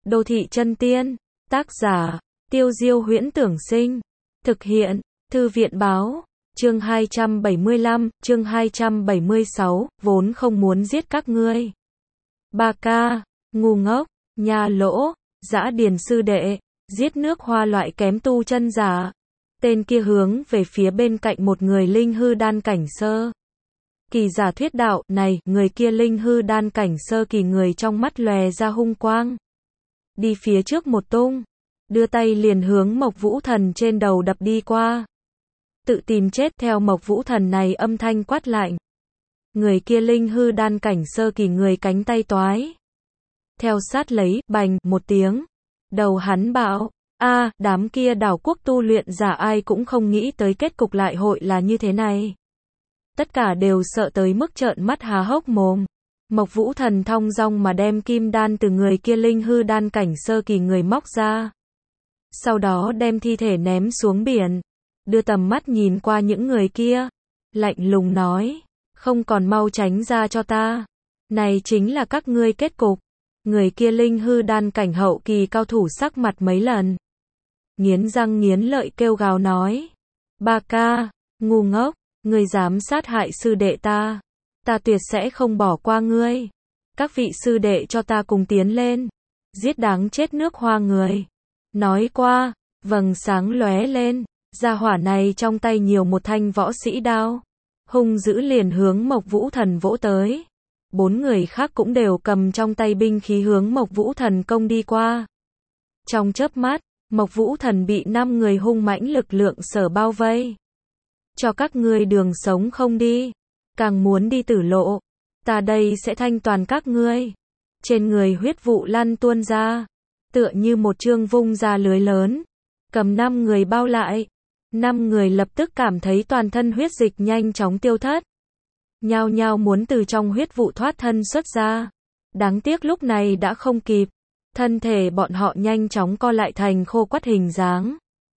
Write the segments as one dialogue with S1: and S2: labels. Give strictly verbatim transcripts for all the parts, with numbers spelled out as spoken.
S1: Đô thị chân tiên. Tác giả, Tiêu Diêu Huyễn Tưởng Sinh. Thực hiện, Thư viện Báo. Chương hai trăm bảy mươi lăm, chương hai trăm bảy mươi sáu, vốn không muốn giết các ngươi. Ba ca, ngu ngốc, nhà lỗ, dã điền sư đệ, giết nước hoa loại kém tu chân giả. Tên kia hướng về phía bên cạnh một người linh hư đan cảnh sơ kỳ giả thuyết đạo, này, người kia linh hư đan cảnh sơ kỳ, người trong mắt lòe ra hung quang. Đi phía trước một tung, đưa tay liền hướng Mộc Vũ Thần trên đầu đập đi qua. Tự tìm chết, theo Mộc Vũ Thần này âm thanh quát lạnh. Người kia linh hư đan cảnh sơ kỳ, người cánh tay toái. Theo sát lấy, bành, một tiếng. Đầu hắn bạo. A, đám kia đảo quốc tu luyện giả ai cũng không nghĩ tới kết cục lại hội là như thế này. Tất cả đều sợ tới mức trợn mắt há hốc mồm. Mộc Vũ Thần thong dong mà đem kim đan từ người kia linh hư đan cảnh sơ kỳ người móc ra. Sau đó đem thi thể ném xuống biển. Đưa tầm mắt nhìn qua những người kia. Lạnh lùng nói. Không còn mau tránh ra cho ta. Này chính là các ngươi kết cục. Người kia linh hư đan cảnh hậu kỳ cao thủ sắc mặt mấy lần. Nghiến răng nghiến lợi kêu gào nói. Ba ca, ngu ngốc, ngươi dám sát hại sư đệ ta. Ta tuyệt sẽ không bỏ qua ngươi. Các vị sư đệ cho ta cùng tiến lên. Giết đáng chết nước hoa người. Nói qua, vầng sáng lóe lên. Gia hỏa này trong tay nhiều một thanh võ sĩ đao. Hung dữ liền hướng Mộc Vũ Thần vỗ tới. Bốn người khác cũng đều cầm trong tay binh khí hướng Mộc Vũ Thần công đi qua. Trong chớp mắt, Mộc Vũ Thần bị năm người hung mãnh lực lượng sở bao vây. Cho các ngươi đường sống không đi. Càng muốn đi tử lộ. Ta đây sẽ thanh toàn các ngươi. Trên người huyết vụ lăn tuôn ra. Tựa như một chương vung ra lưới lớn. Cầm năm người bao lại. Năm người lập tức cảm thấy toàn thân huyết dịch nhanh chóng tiêu thất. Nhao nhao muốn từ trong huyết vụ thoát thân xuất ra. Đáng tiếc lúc này đã không kịp. Thân thể bọn họ nhanh chóng co lại thành khô quắt hình dáng.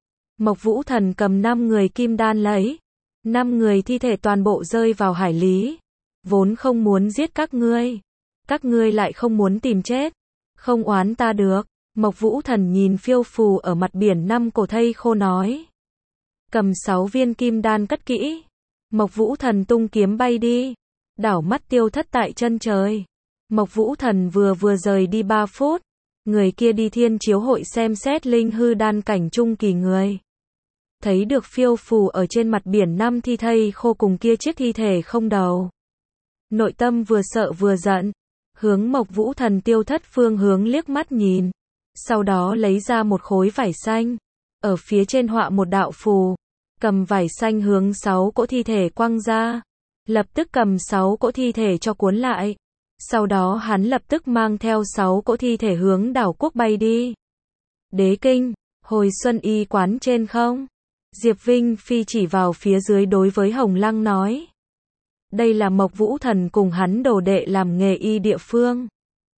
S1: Mộc Vũ Thần cầm năm người kim đan lấy. Năm người thi thể toàn bộ rơi vào hải lý. Vốn không muốn giết các ngươi. Các ngươi lại không muốn tìm chết. Không oán ta được. Mộc Vũ Thần nhìn phiêu phù ở mặt biển năm cổ thây khô nói. Cầm sáu viên kim đan cất kỹ. Mộc Vũ Thần tung kiếm bay đi. Đảo mắt tiêu thất tại chân trời. Mộc Vũ Thần vừa vừa rời đi ba phút. Người kia đi thiên chiếu hội xem xét linh hư đan cảnh trung kỳ người. Thấy được phiêu phù ở trên mặt biển năm thi thây khô cùng kia chiếc thi thể không đầu. Nội tâm vừa sợ vừa giận. Hướng Mộc Vũ Thần tiêu thất phương hướng liếc mắt nhìn. Sau đó lấy ra một khối vải xanh. Ở phía trên họa một đạo phù. Cầm vải xanh hướng sáu cỗ thi thể quăng ra. Lập tức cầm sáu cỗ thi thể cho cuốn lại. Sau đó hắn lập tức mang theo sáu cỗ thi thể hướng đảo quốc bay đi. Đế kinh, hồi xuân y quán trên không? Diệp Vinh Phi chỉ vào phía dưới đối với Hồng Lăng nói. Đây là Mộc Vũ Thần cùng hắn đồ đệ làm nghề y địa phương.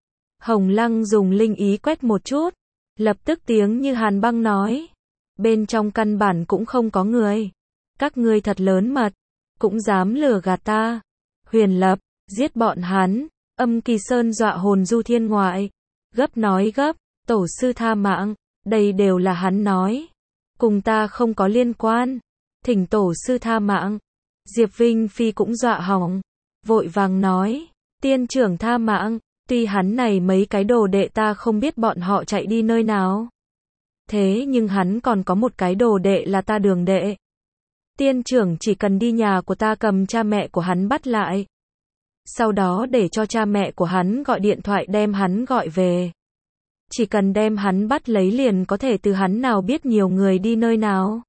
S1: Hồng Lăng dùng linh ý quét một chút. Lập tức tiếng như hàn băng nói. Bên trong căn bản cũng không có người. Các ngươi thật lớn mật. Cũng dám lừa gạt ta. Huyền Lập, giết bọn hắn. Âm Kỳ Sơn dọa hồn du thiên ngoại. Gấp nói gấp, tổ sư tha mạng. Đây đều là hắn nói. Cùng ta không có liên quan. Thỉnh tổ sư tha mạng. Diệp Vinh Phi cũng dọa hỏng. Vội vàng nói. Tiên trưởng tha mạng. Tuy hắn này mấy cái đồ đệ ta không biết bọn họ chạy đi nơi nào. Thế nhưng hắn còn có một cái đồ đệ là ta đường đệ. Tiên trưởng chỉ cần đi nhà của ta cầm cha mẹ của hắn bắt lại. Sau đó để cho cha mẹ của hắn gọi điện thoại đem hắn gọi về. Chỉ cần đem hắn bắt lấy liền có thể từ hắn nào biết nhiều người đi nơi nào.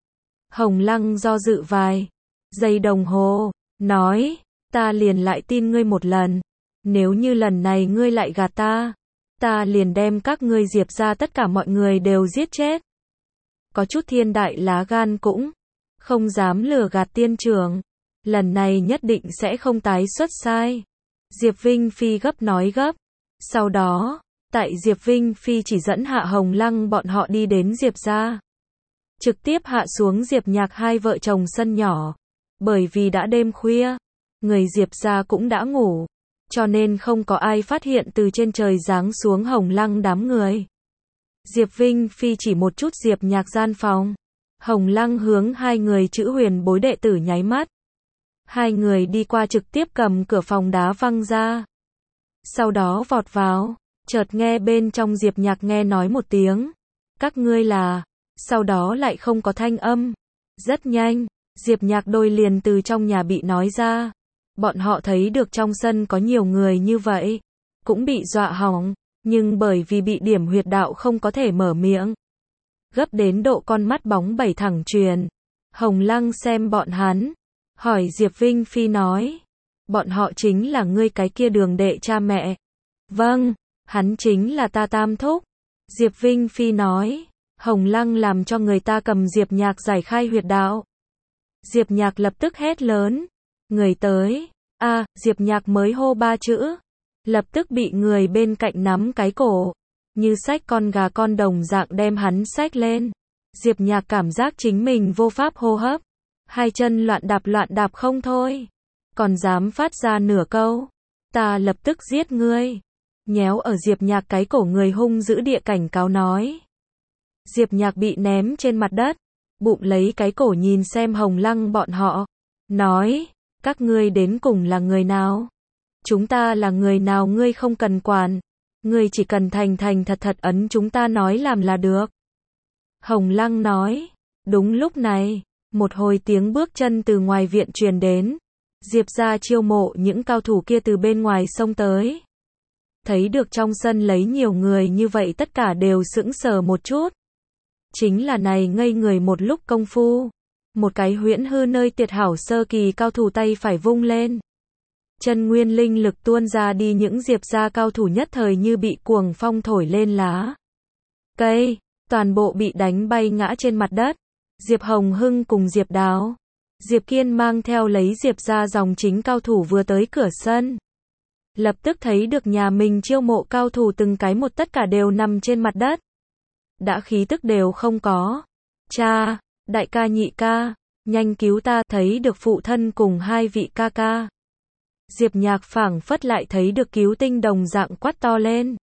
S1: Hồng Lăng do dự vài giây đồng hồ, nói, ta liền lại tin ngươi một lần. Nếu như lần này ngươi lại gạt ta, ta liền đem các ngươi Diệp ra tất cả mọi người đều giết chết. Có chút thiên đại lá gan cũng không dám lừa gạt tiên trưởng. Lần này nhất định sẽ không tái xuất sai. Diệp Vinh Phi gấp nói gấp. Sau đó, tại Diệp Vinh Phi chỉ dẫn Hạ Hồng Lăng bọn họ đi đến Diệp gia. Trực tiếp hạ xuống Diệp Nhạc hai vợ chồng sân nhỏ. Bởi vì đã đêm khuya, người Diệp gia cũng đã ngủ. cho nên không có ai phát hiện từ trên trời giáng xuống Hồng Lăng đám người. Diệp Vinh Phi chỉ một chút Diệp Nhạc gian phòng. Hồng Lăng hướng hai người chữ huyền bối đệ tử nháy mắt. Hai người đi qua trực tiếp cầm cửa phòng đá văng ra. Sau đó vọt vào, chợt nghe bên trong Diệp Nhạc nghe nói một tiếng. Các ngươi là, sau đó lại không có thanh âm. Rất nhanh, Diệp Nhạc đôi liền từ trong nhà bị nói ra. Bọn họ thấy được trong sân có nhiều người như vậy, cũng bị dọa hỏng, nhưng bởi vì bị điểm huyệt đạo không có thể mở miệng. Gấp đến độ con mắt bóng bảy thẳng truyền. Hồng Lăng xem bọn hắn, hỏi Diệp Vinh Phi nói, bọn họ chính là ngươi cái kia đường đệ cha mẹ. Vâng, hắn chính là ta tam thúc. Diệp Vinh Phi nói, Hồng Lăng làm cho người ta cầm Diệp Nhạc giải khai huyệt đạo. Diệp Nhạc lập tức hét lớn, người tới, a à, Diệp Nhạc mới hô ba chữ, lập tức bị người bên cạnh nắm cái cổ, như xách con gà con đồng dạng đem hắn xách lên. Diệp Nhạc cảm giác chính mình vô pháp hô hấp, hai chân loạn đạp loạn đạp không thôi, còn dám phát ra nửa câu, ta lập tức giết ngươi. Nhéo ở Diệp Nhạc cái cổ người hung dữ địa cảnh cáo nói. Diệp Nhạc bị ném trên mặt đất, bụng lấy cái cổ nhìn xem Hồng Lăng bọn họ, nói, các ngươi đến cùng là người nào? Chúng ta là người nào ngươi không cần quản, ngươi chỉ cần thành thành thật thật ấn chúng ta nói làm là được. Hồng Lăng nói, đúng lúc này, một hồi tiếng bước chân từ ngoài viện truyền đến, Diệp gia chiêu mộ những cao thủ kia từ bên ngoài xông tới. Thấy được trong sân lấy nhiều người như vậy tất cả đều sững sờ một chút. Chính là này ngây người một lúc công phu. Một cái huyễn hư nơi tuyệt hảo sơ kỳ cao thủ tay phải vung lên. Chân nguyên linh lực tuôn ra đi những Diệp gia cao thủ nhất thời như bị cuồng phong thổi lên lá cây, toàn bộ bị đánh bay ngã trên mặt đất. Diệp Hồng Hưng cùng Diệp Đáo, Diệp Kiên mang theo lấy Diệp gia dòng chính cao thủ vừa tới cửa sân. Lập tức thấy được nhà mình chiêu mộ cao thủ từng cái một tất cả đều nằm trên mặt đất. Đã khí tức đều không có. Cha, đại ca nhị ca, nhanh cứu ta, thấy được phụ thân cùng hai vị ca ca. Diệp Nhạc phảng phất lại thấy được cứu tinh đồng dạng quát to lên.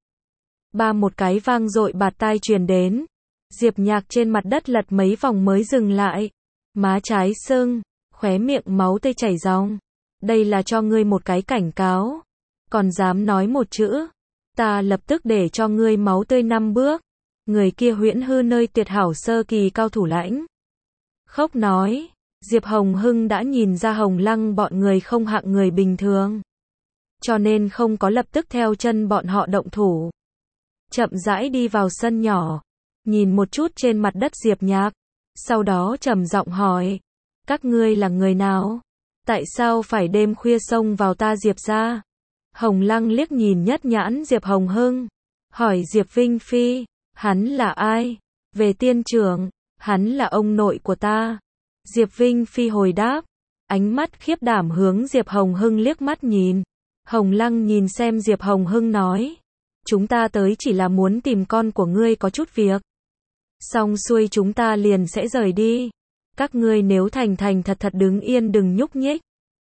S1: Ba một cái vang dội bạt tai truyền đến. Diệp Nhạc trên mặt đất lật mấy vòng mới dừng lại. Má trái sưng, khóe miệng máu tươi chảy ròng. Đây là cho ngươi một cái cảnh cáo. Còn dám nói một chữ, ta lập tức để cho ngươi máu tươi năm bước. Người kia huyễn hư nơi tuyệt hảo sơ kỳ cao thủ lãnh. Khốc nói, Diệp Hồng Hưng đã nhìn ra Hồng Lăng bọn người không hạng người bình thường. Cho nên không có lập tức theo chân bọn họ động thủ. Chậm rãi đi vào sân nhỏ, nhìn một chút trên mặt đất Diệp Nhạc. Sau đó trầm giọng hỏi, các ngươi là người nào? Tại sao phải đêm khuya xông vào ta Diệp gia? Hồng Lăng liếc nhìn nhất nhãn Diệp Hồng Hưng, hỏi Diệp Vinh Phi, hắn là ai? Về tiên trưởng, hắn là ông nội của ta. Diệp Vinh Phi hồi đáp, ánh mắt khiếp đảm hướng Diệp Hồng Hưng liếc mắt nhìn. Hồng Lăng nhìn xem Diệp Hồng Hưng nói, chúng ta tới chỉ là muốn tìm con của ngươi có chút việc. Xong xuôi chúng ta liền sẽ rời đi. Các ngươi nếu thành thành thật thật đứng yên đừng nhúc nhích.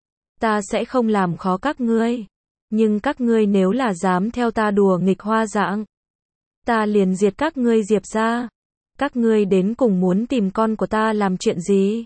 S1: Ta sẽ không làm khó các ngươi. Nhưng các ngươi nếu là dám theo ta đùa nghịch hoa dạng, ta liền diệt các ngươi Diệp gia. Các ngươi đến cùng muốn tìm con của ta làm chuyện gì?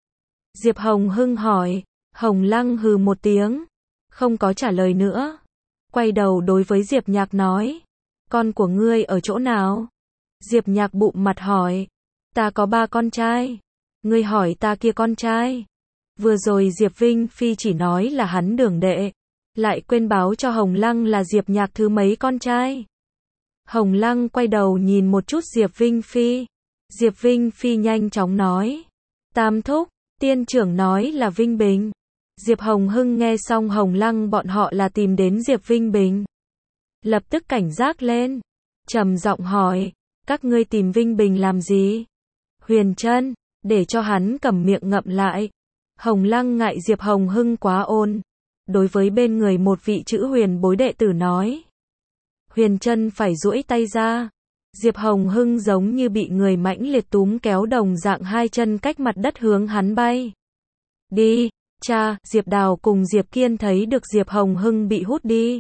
S1: Diệp Hồng Hưng hỏi. Hồng Lăng hừ một tiếng, không có trả lời nữa. Quay đầu đối với Diệp Nhạc nói, con của ngươi ở chỗ nào? Diệp Nhạc bụng mặt hỏi, ta có ba con trai. Ngươi hỏi ta kia con trai. Vừa rồi Diệp Vinh Phi chỉ nói là hắn đường đệ, lại quên báo cho Hồng Lăng là Diệp Nhạc thứ mấy con trai. Hồng Lăng quay đầu nhìn một chút Diệp Vinh Phi. Diệp Vinh Phi nhanh chóng nói, tam thúc, tiên trưởng nói là Vinh Bình. Diệp Hồng Hưng nghe xong Hồng Lăng bọn họ là tìm đến Diệp Vinh Bình, lập tức cảnh giác lên, trầm giọng hỏi, các ngươi tìm Vinh Bình làm gì? Huyền Trân, để cho hắn cầm miệng ngậm lại. Hồng Lăng ngại Diệp Hồng Hưng quá ôn, đối với bên người một vị chữ huyền bối đệ tử nói. Huyền Trân phải duỗi tay ra. Diệp Hồng Hưng giống như bị người mãnh liệt túm kéo đồng dạng hai chân cách mặt đất hướng hắn bay. Đi, Cha, Diệp Đào cùng Diệp Kiên thấy được Diệp Hồng Hưng bị hút đi.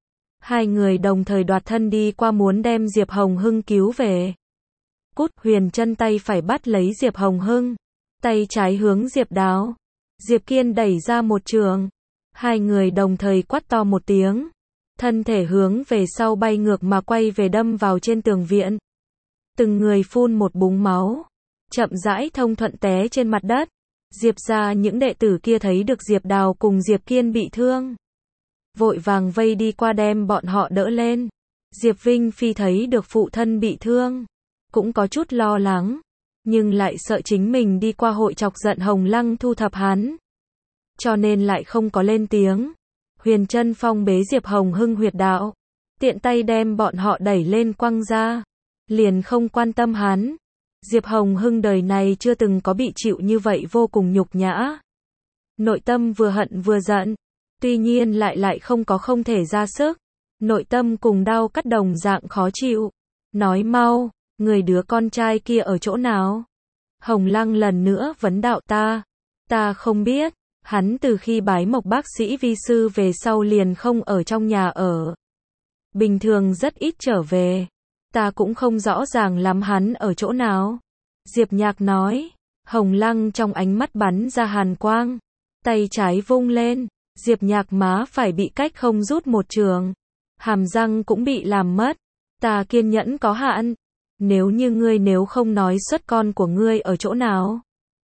S1: Hai người đồng thời đoạt thân đi qua muốn đem Diệp Hồng Hưng cứu về. Cút, Huyền Trân tay phải bắt lấy Diệp Hồng Hưng, tay trái hướng Diệp Đào. Diệp Kiên đẩy ra một trường. Hai người đồng thời quát to một tiếng. Thân thể hướng về sau bay ngược mà quay về đâm vào trên tường viện. Từng người phun một búng máu. Chậm rãi thông thuận té trên mặt đất. Diệp ra những đệ tử kia thấy được Diệp Đào cùng Diệp Kiên bị thương. Vội vàng vây đi qua đem bọn họ đỡ lên. Diệp Vinh Phi thấy được phụ thân bị thương. Cũng có chút lo lắng. Nhưng lại sợ chính mình đi qua hội chọc giận Hồng Lăng thu thập hắn. Cho nên lại không có lên tiếng. Huyền Trân phong bế Diệp Hồng Hưng huyệt đạo. Tiện tay đem bọn họ đẩy lên quăng ra. Liền không quan tâm hắn. Diệp Hồng Hưng đời này chưa từng có bị chịu như vậy vô cùng nhục nhã. Nội tâm vừa hận vừa giận. Tuy nhiên lại lại không có không thể ra sức. Nội tâm cùng đau cắt đồng dạng khó chịu. Nói mau, người đứa con trai kia ở chỗ nào? Hồng Lăng lần nữa vấn đạo ta. Ta không biết. Hắn từ khi bái mộc bác sĩ vi sư về sau liền không ở trong nhà ở. Bình thường rất ít trở về. Ta cũng không rõ ràng lắm hắn ở chỗ nào. Diệp Nhạc nói. Hồng Lăng trong ánh mắt bắn ra hàn quang. Tay trái vung lên. Diệp Nhạc má phải bị cách không rút một trường. Hàm răng cũng bị làm mất. Ta kiên nhẫn có hạn. Nếu như ngươi nếu không nói xuất con của ngươi ở chỗ nào,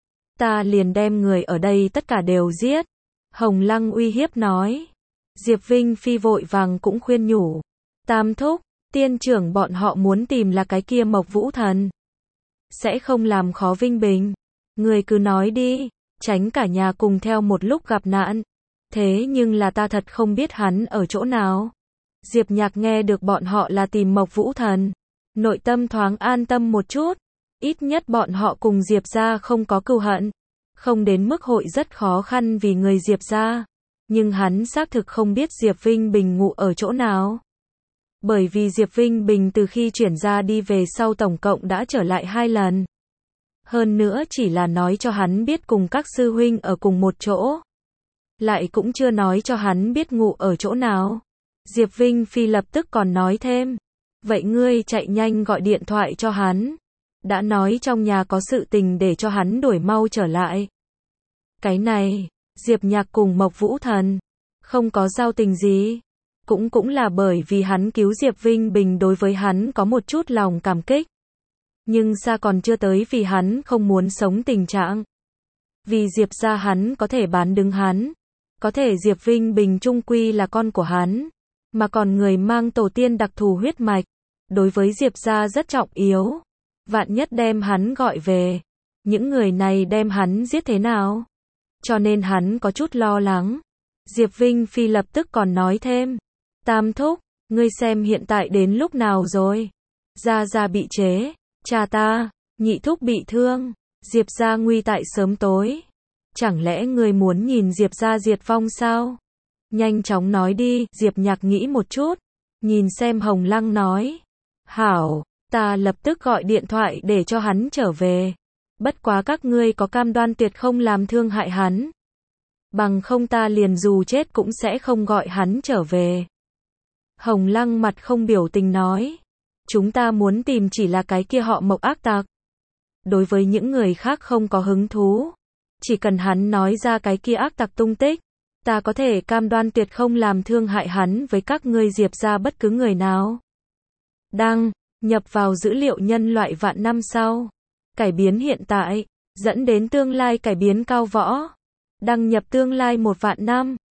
S1: ta liền đem người ở đây tất cả đều giết. Hồng Lăng uy hiếp nói. Diệp Vinh Phi vội vàng cũng khuyên nhủ. Tam thúc, tiên trưởng bọn họ muốn tìm là cái kia Mộc Vũ Thần. Sẽ không làm khó Vinh Bình. Người cứ nói đi, tránh cả nhà cùng theo một lúc gặp nạn. Thế nhưng là ta thật không biết hắn ở chỗ nào. Diệp Nhạc nghe được bọn họ là tìm Mộc Vũ Thần. Nội tâm thoáng an tâm một chút. Ít nhất bọn họ cùng Diệp gia không có cừu hận. Không đến mức hội rất khó khăn vì người Diệp gia. Nhưng hắn xác thực không biết Diệp Vinh Bình ngụ ở chỗ nào. Bởi vì Diệp Vinh Bình từ khi chuyển ra đi về sau tổng cộng đã trở lại hai lần. Hơn nữa chỉ là nói cho hắn biết cùng các sư huynh ở cùng một chỗ. Lại cũng chưa nói cho hắn biết ngụ ở chỗ nào. Diệp Vinh Phi lập tức còn nói thêm. Vậy ngươi chạy nhanh gọi điện thoại cho hắn. Đã nói trong nhà có sự tình để cho hắn đuổi mau trở lại. Cái này, Diệp Nhạc cùng Mộc Vũ Thần không có giao tình gì. Cũng cũng là bởi vì hắn cứu Diệp Vinh Bình đối với hắn có một chút lòng cảm kích. Nhưng xa còn chưa tới vì hắn không muốn sống tình trạng. Vì Diệp gia hắn có thể bán đứng hắn. Có thể Diệp Vinh Bình chung quy là con của hắn. Mà còn người mang tổ tiên đặc thù huyết mạch. Đối với Diệp gia rất trọng yếu. Vạn nhất đem hắn gọi về. Những người này đem hắn giết thế nào? Cho nên hắn có chút lo lắng. Diệp Vinh Phi lập tức còn nói thêm. Tam thúc, ngươi xem hiện tại đến lúc nào rồi? Gia Gia bị chế. Cha ta, nhị thúc bị thương. Diệp gia nguy tại sớm tối. Chẳng lẽ ngươi muốn nhìn Diệp gia diệt vong sao? Nhanh chóng nói đi. Diệp Nhạc nghĩ một chút. Nhìn xem Hồng Lăng nói. Hảo, ta lập tức gọi điện thoại để cho hắn trở về. Bất quá các ngươi có cam đoan tuyệt không làm thương hại hắn. Bằng không ta liền dù chết cũng sẽ không gọi hắn trở về. Hồng Lăng mặt không biểu tình nói. Chúng ta muốn tìm chỉ là cái kia họ Mộc ác tặc. Đối với những người khác không có hứng thú. Chỉ cần hắn nói ra cái kia ác tặc tung tích. Ta có thể cam đoan tuyệt không làm thương hại hắn với các ngươi Diệp gia bất cứ người nào. Đăng, nhập vào dữ liệu nhân loại vạn năm sau. Cải biến hiện tại, dẫn đến tương lai cải biến cao võ. Đăng nhập tương lai một vạn năm.